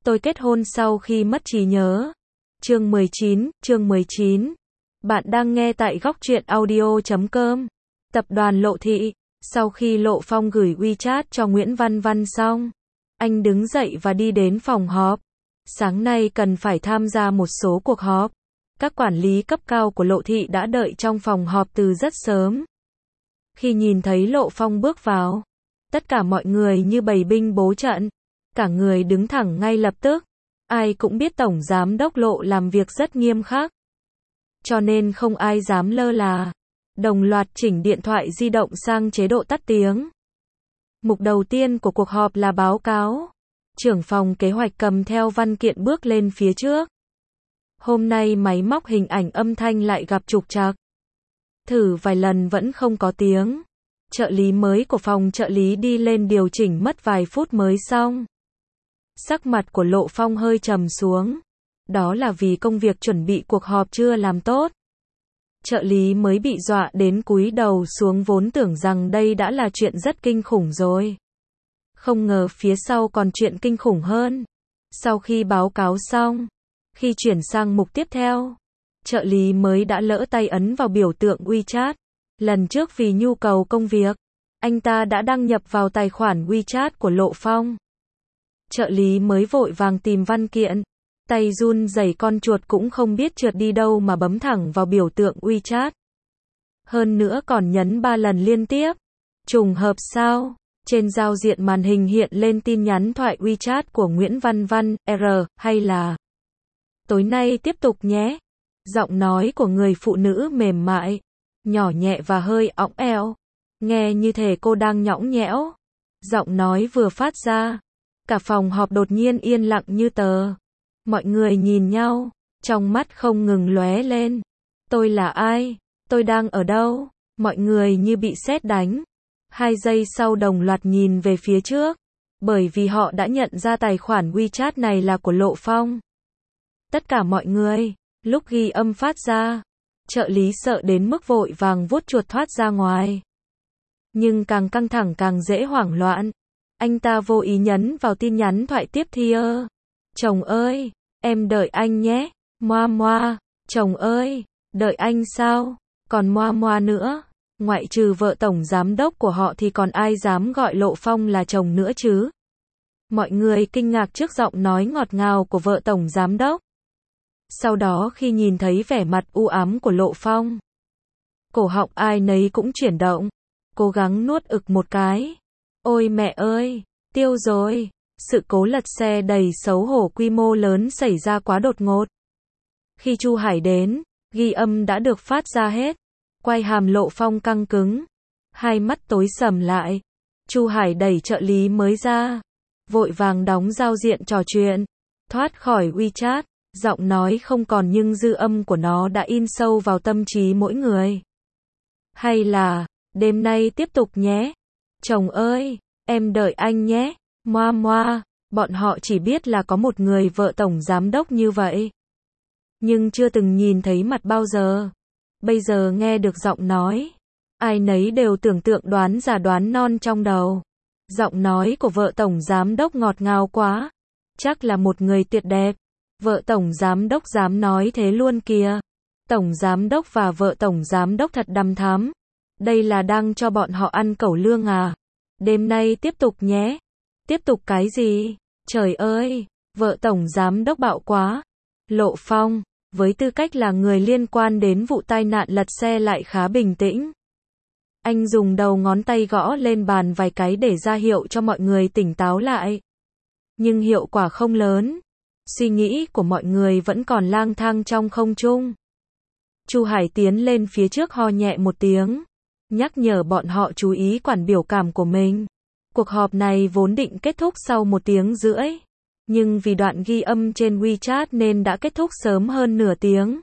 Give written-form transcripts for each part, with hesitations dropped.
Tôi kết hôn sau khi mất trí nhớ. Chương 19. Bạn đang nghe tại góc truyện audio.com. Tập đoàn Lộ Thị. Sau khi Lộ Phong gửi WeChat cho Nguyễn Văn Văn xong, anh đứng dậy và đi đến phòng họp. Sáng nay cần phải tham gia một số cuộc họp. Các quản lý cấp cao của Lộ Thị đã đợi trong phòng họp từ rất sớm. Khi nhìn thấy Lộ Phong bước vào, tất cả mọi người như bầy binh bố trận. Cả người đứng thẳng ngay lập tức. Ai cũng biết Tổng Giám đốc Lộ làm việc rất nghiêm khắc. Cho nên không ai dám lơ là. Đồng loạt chỉnh điện thoại di động sang chế độ tắt tiếng. Mục đầu tiên của cuộc họp là báo cáo. Trưởng phòng kế hoạch cầm theo văn kiện bước lên phía trước. Hôm nay máy móc hình ảnh âm thanh lại gặp trục trặc. Thử vài lần vẫn không có tiếng. Trợ lý mới của phòng trợ lý đi lên điều chỉnh mất vài phút mới xong. Sắc mặt của Lộ Phong hơi trầm xuống. Đó là vì công việc chuẩn bị cuộc họp chưa làm tốt. Trợ lý mới bị dọa đến cúi đầu xuống, vốn tưởng rằng đây đã là chuyện rất kinh khủng rồi. Không ngờ phía sau còn chuyện kinh khủng hơn. Sau khi báo cáo xong, khi chuyển sang mục tiếp theo, trợ lý mới đã lỡ tay ấn vào biểu tượng WeChat. Lần trước vì nhu cầu công việc, anh ta đã đăng nhập vào tài khoản WeChat của Lộ Phong. Trợ lý mới vội vàng tìm văn kiện, tay run rẩy con chuột cũng không biết trượt đi đâu mà bấm thẳng vào biểu tượng WeChat. Hơn nữa còn nhấn 3 lần liên tiếp. Trùng hợp sao? Trên giao diện màn hình hiện lên tin nhắn thoại WeChat của Nguyễn Văn Văn, hay là tối nay tiếp tục nhé. Giọng nói của người phụ nữ mềm mại, nhỏ nhẹ và hơi ỏng eo. Nghe như thể cô đang nhõng nhẽo. Giọng nói vừa phát ra, cả phòng họp đột nhiên yên lặng như tờ. Mọi người nhìn nhau, trong mắt không ngừng lóe lên. Tôi là ai? Tôi đang ở đâu? Mọi người như bị sét đánh. 2 giây sau đồng loạt nhìn về phía trước, bởi vì họ đã nhận ra tài khoản WeChat này là của Lộ Phong. Tất cả mọi người, lúc ghi âm phát ra, trợ lý sợ đến mức vội vàng vuốt chuột thoát ra ngoài. Nhưng càng căng thẳng càng dễ hoảng loạn. Anh ta vô ý nhấn vào tin nhắn thoại tiếp theo. Chồng ơi, em đợi anh nhé. Moa moa, chồng ơi, đợi anh sao? Còn moa moa nữa. Ngoại trừ vợ tổng giám đốc của họ thì còn ai dám gọi Lộ Phong là chồng nữa chứ? Mọi người kinh ngạc trước giọng nói ngọt ngào của vợ tổng giám đốc. Sau đó khi nhìn thấy vẻ mặt u ám của Lộ Phong, cổ họng ai nấy cũng chuyển động, cố gắng nuốt ực một cái. Ôi mẹ ơi, tiêu rồi. Sự cố lật xe đầy xấu hổ quy mô lớn xảy ra quá đột ngột. Khi Chu Hải đến, ghi âm đã được phát ra hết. Quay hàm Lộ Phong căng cứng, hai mắt tối sầm lại. Chu Hải đẩy trợ lý mới ra, vội vàng đóng giao diện trò chuyện, thoát khỏi WeChat. Giọng nói không còn nhưng dư âm của nó đã in sâu vào tâm trí mỗi người. Hay là, đêm nay tiếp tục nhé. Chồng ơi, em đợi anh nhé. Moa moa, bọn họ chỉ biết là có một người vợ tổng giám đốc như vậy, nhưng chưa từng nhìn thấy mặt bao giờ. Bây giờ nghe được giọng nói, ai nấy đều tưởng tượng đoán già đoán non trong đầu. Giọng nói của vợ tổng giám đốc ngọt ngào quá, chắc là một người tuyệt đẹp. Vợ tổng giám đốc dám nói thế luôn kìa. Tổng giám đốc và vợ tổng giám đốc thật đằm thắm. Đây là đang cho bọn họ ăn cẩu lương à? Đêm nay tiếp tục nhé. Tiếp tục cái gì? Trời ơi, vợ tổng giám đốc bạo quá. Lộ Phong, với tư cách là người liên quan đến vụ tai nạn lật xe lại khá bình tĩnh. Anh dùng đầu ngón tay gõ lên bàn vài cái để ra hiệu cho mọi người tỉnh táo lại. Nhưng hiệu quả không lớn. Suy nghĩ của mọi người vẫn còn lang thang trong không trung. Chu Hải tiến lên phía trước ho nhẹ một tiếng, nhắc nhở bọn họ chú ý quản biểu cảm của mình. Cuộc họp này vốn định kết thúc sau 1 tiếng rưỡi, nhưng vì đoạn ghi âm trên WeChat nên đã kết thúc sớm hơn nửa tiếng.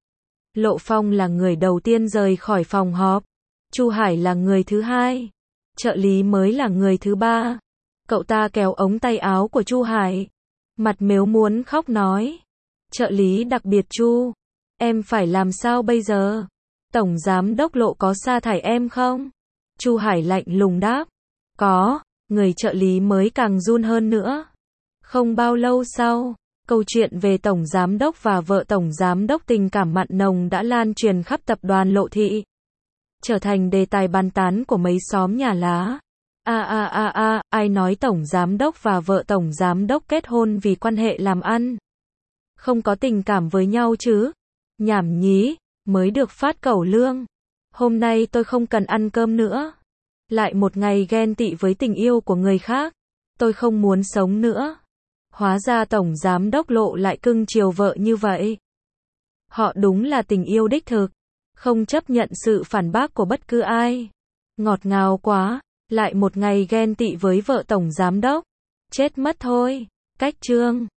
Lộ Phong là người đầu tiên rời khỏi phòng họp, Chu Hải là người thứ hai, trợ lý mới là người thứ ba. Cậu ta kéo ống tay áo của Chu Hải, mặt mếu muốn khóc nói. Trợ lý đặc biệt Chu, em phải làm sao bây giờ? Tổng giám đốc Lộ có sa thải em không? Chu Hải lạnh lùng đáp. Có. Người trợ lý mới càng run hơn nữa. Không bao lâu sau, câu chuyện về Tổng Giám đốc và vợ Tổng Giám đốc tình cảm mặn nồng đã lan truyền khắp tập đoàn Lộ Thị, trở thành đề tài bàn tán của mấy xóm nhà lá. Ai nói Tổng Giám đốc và vợ Tổng Giám đốc kết hôn vì quan hệ làm ăn? Không có tình cảm với nhau chứ? Nhảm nhí, mới được phát cẩu lương. Hôm nay tôi không cần ăn cơm nữa. Lại một ngày ghen tị với tình yêu của người khác. Tôi không muốn sống nữa. Hóa ra Tổng Giám đốc Lộ lại cưng chiều vợ như vậy. Họ đúng là tình yêu đích thực. Không chấp nhận sự phản bác của bất cứ ai. Ngọt ngào quá. Lại một ngày ghen tị với vợ Tổng Giám đốc. Chết mất thôi. Cách chương